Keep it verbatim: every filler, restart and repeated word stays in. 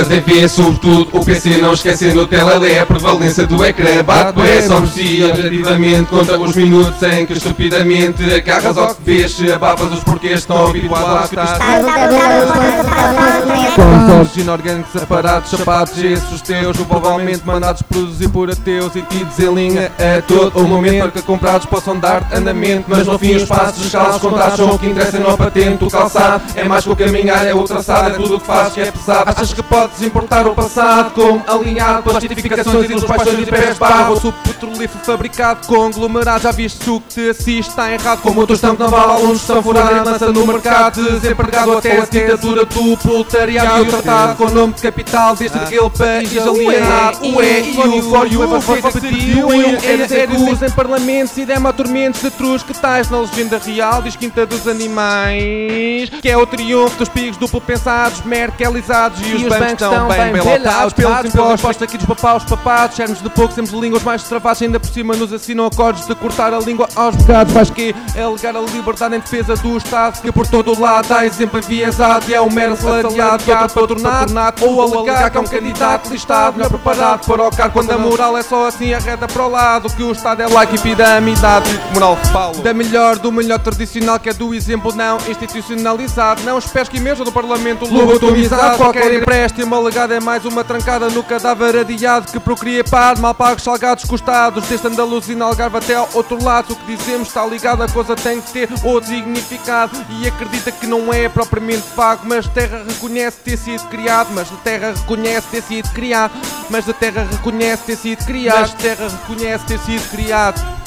da T V, sobretudo o P C, não esquecendo o telemóvel, a prevalência do ecrã. Bate bué, só merecia objetivamente contra os minutos em que estupidamente agarras ao que vês, se abafas os porquês estão habituados a escutar. Consoles inorgânicos separados, sapatos esses os teus, provavelmente mandados produzir por ateus e tidos em linha a todo o momento para que comprados possam dar andamento, mas no fim os passos descalços contratos são o que interessa, não patente. O calçado é mais que o caminhar, é o traçado, é tudo o que fazes que é pesado. Achas que podes importar o passado como alinhado pelas justificações e dos paixões de pés de barro, ou petrolífero fabricado com aglomerado. Já viste o que te assiste está errado, como o tostão que não vale, alunos estão furados e lança no mercado, desempregado até a ditadura do proletariado, e o tratado com o nome de capital deste aquele país alienado. Ué, e o for you, você pediu eras acus em parlamentos e dema tormentos de trus que tais na legenda real diz quinta dos animais, que é o triunfo dos pigos duplo pensados, mercalizados, e, e os, os bancos estão bem belotados pelos impostos aqui dos papaus papados, sermos de pouco, temos línguas mais travadas, ainda por cima nos assinam acordos de cortar a língua aos bocados. Faz que é alegar a liberdade em defesa do Estado, que por todo o lado dá exemplo enviesado e é um mero salariado, outro patronato, ou alegar que é um candidato listado, melhor preparado para o cargo, quando a moral é só assim arreda para o lado, que o Estado é like e piramidade, moral falo da melhor, do melhor tradicional, que é do exemplo não institucionalizado, não os pés que emerjam do Parlamento lobotomizado. Qualquer empréstimo alegado é mais uma trancada no cadáver adiado que procria par, mal pagos, salgados, custados, desde Andaluzina, Algarve até ao outro lado. O que dizemos está ligado, a coisa tem que ter outro significado, e acredita que não é propriamente vago, mas a terra reconhece ter sido criado, mas a terra reconhece ter sido criado, mas a terra reconhece ter sido criado, mas a terra reconhece ter sido criado.